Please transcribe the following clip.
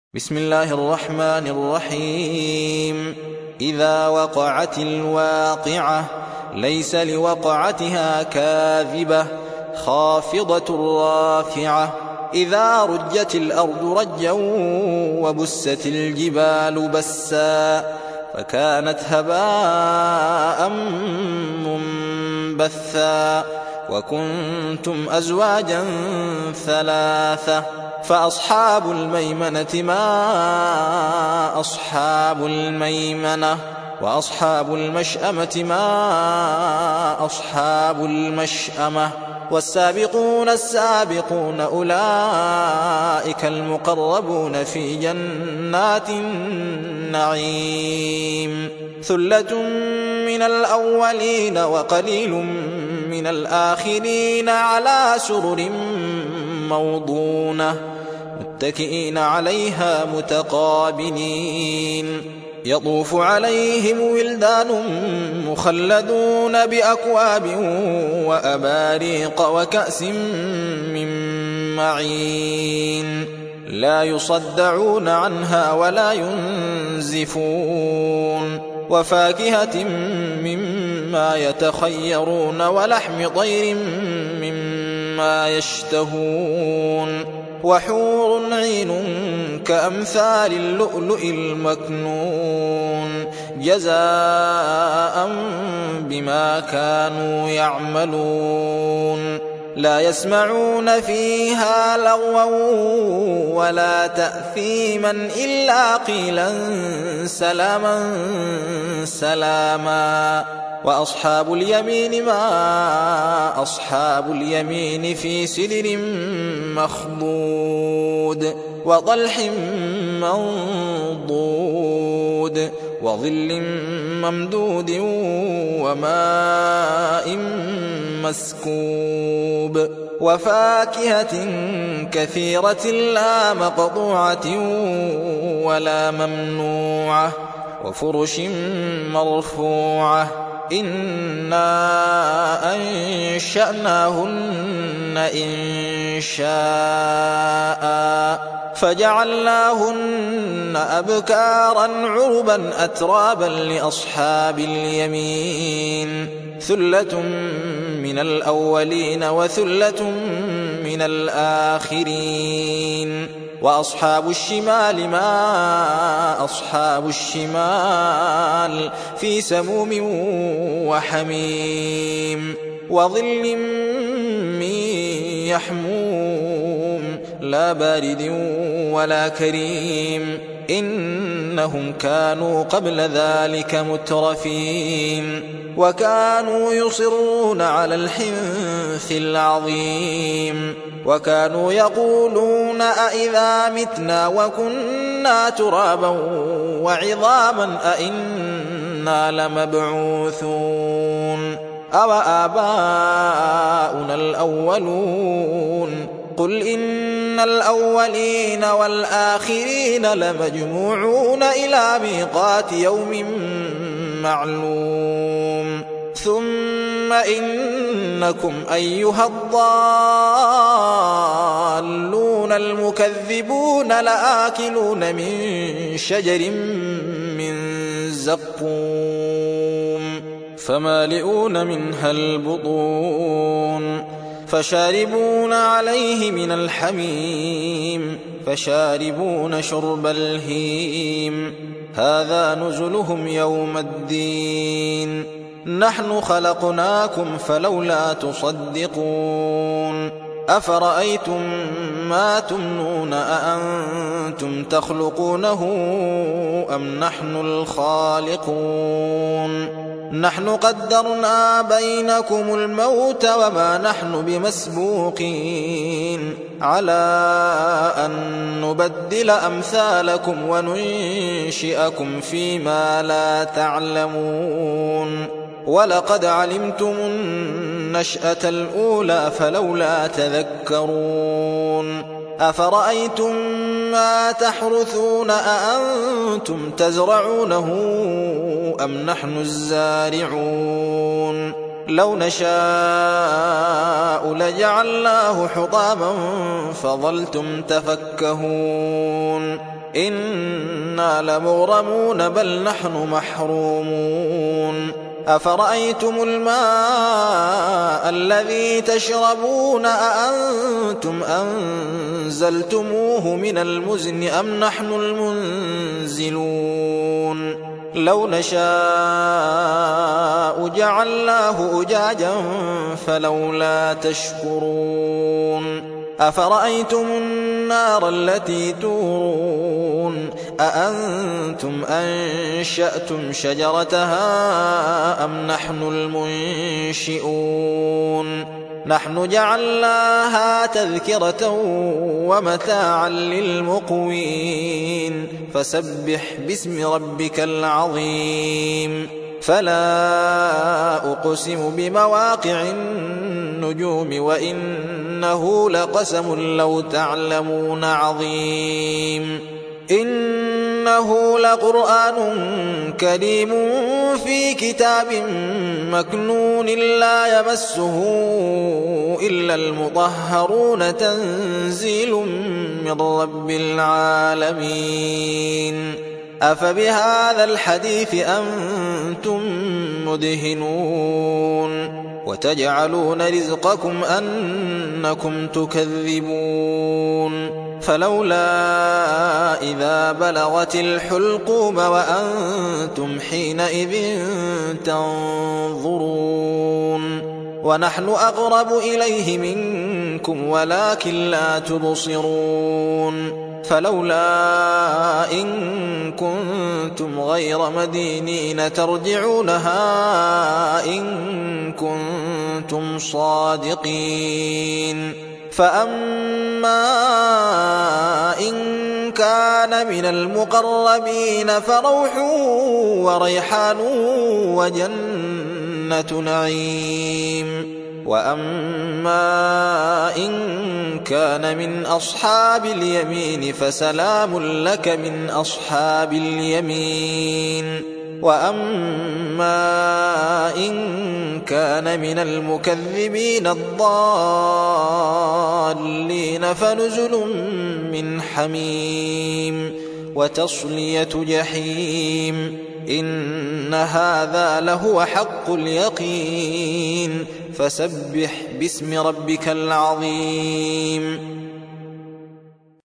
بسم الله الرحمن الرحيم. إذا وقعت الواقعة ليس لوقعتها كاذبة خافضة رافعة. إذا رجت الأرض رجا وبست الجبال بسا فكانت هباء منبثا وكنتم أزواجا ثلاثة فأصحاب الميمنة ما أصحاب الميمنة وأصحاب المشأمة ما أصحاب المشأمة والسابقون السابقون أولئك المقربون في جنات النعيم. ثلة من الأولين وقليل من الآخرين على سرر موضونة متكئين عليها متقابلين. يطوف عليهم ولدان مخلدون بأكواب وأباريق وكأس من معين لا يصدعون عنها ولا ينزفون. وفاكهة مما يتخيرون ولحم طير مما يشتهون. وحور عين كأمثال اللؤلؤ المكنون جزاء بما كانوا يعملون. لا يسمعون فيها لغوا ولا تأثيما إلا قيلا سلاما سلاما. وأصحاب اليمين ما أصحاب اليمين في سدر مخضود وطلح منضود وظل ممدود وماء مسكوب. وفاكهة كثيرة لا مقطوعة ولا ممنوعة وفرش مرفوعة. إنا أنشأناهن إنشاء فجعلناهن أبكارا عربا أترابا لأصحاب اليمين. ثلة من الأولين وثلة من الآخرين. وأصحاب الشمال ما أصحاب الشمال في سموم وحميم وظل من يحموم لا بارد ولا كريم. إنهم كانوا قبل ذلك مترفين وكانوا يصرون على الحنث العظيم وكانوا يقولون أئذا متنا وكنا ترابا وعظاما أئنا لمبعوثون أو آباؤنا الأولون. قل إن الأولين والآخرين لمجموعون إلى ميقات يوم معلوم. ثم إنكم أيها الضالون المكذبون لآكلون من شجر من زقوم فمالئون منها البطون فشاربون عليه من الحميم فشاربون شرب الهيم. هذا نزلهم يوم الدين. نحن خلقناكم فلولا تصدقون. أفرأيتم ما تمنون أأنتم تخلقونه أم نحن الخالقون؟ نحن قدرنا بينكم الموت وما نحن بمسبوقين على أن نبدل أمثالكم وننشئكم فيما لا تعلمون. ولقد علمتم النشأة الأولى فلولا تذكرون. أفرأيتم ما تحرثون أأنتم تزرعونه أم نحن الزارعون؟ لو نشاء لجعلناه حطاما فظلتم تفكهون إنا لمغرمون بل نحن محرومون أفرأيتم الماء الذي تشربون أأنتم أنزلتموه من المزن أم نحن المنزلون لو نشاء جعلناه أجاجا فلولا تشكرون أفرأيتم النار التي تورون أأنتم أنشأتم شجرتها أم نحن المنشئون نحن جعلناها تذكرة ومتاعا للمقوين فسبح باسم ربك العظيم فلا أقسم بمواقع النجوم وإنه لقسم لو تعلمون عظيم إنه لقرآن كريم في كتاب مكنون لا يمسه إلا المطهرون تنزيل من رب العالمين أفبهذا الحديث أنتم مدهنون وتجعلون رزقكم أنكم تكذبون فلولا إذا بلغت الحلقوم وأنتم حينئذ تنظرون ونحن أقرب إليه منكم ولكن لا تبصرون فلولا إن كنتم غير مدينين ترجعونها إن كنتم صادقين فأما إن كان من المقربين فروح وريحان وجنة نعيم وأما إن كان من أصحاب اليمين فسلام لك من أصحاب اليمين وأما إن كان من المكذبين الضالين فنزل من حميم وتصلية جحيم إن هذا لهو حق اليقين فسبح باسم ربك العظيم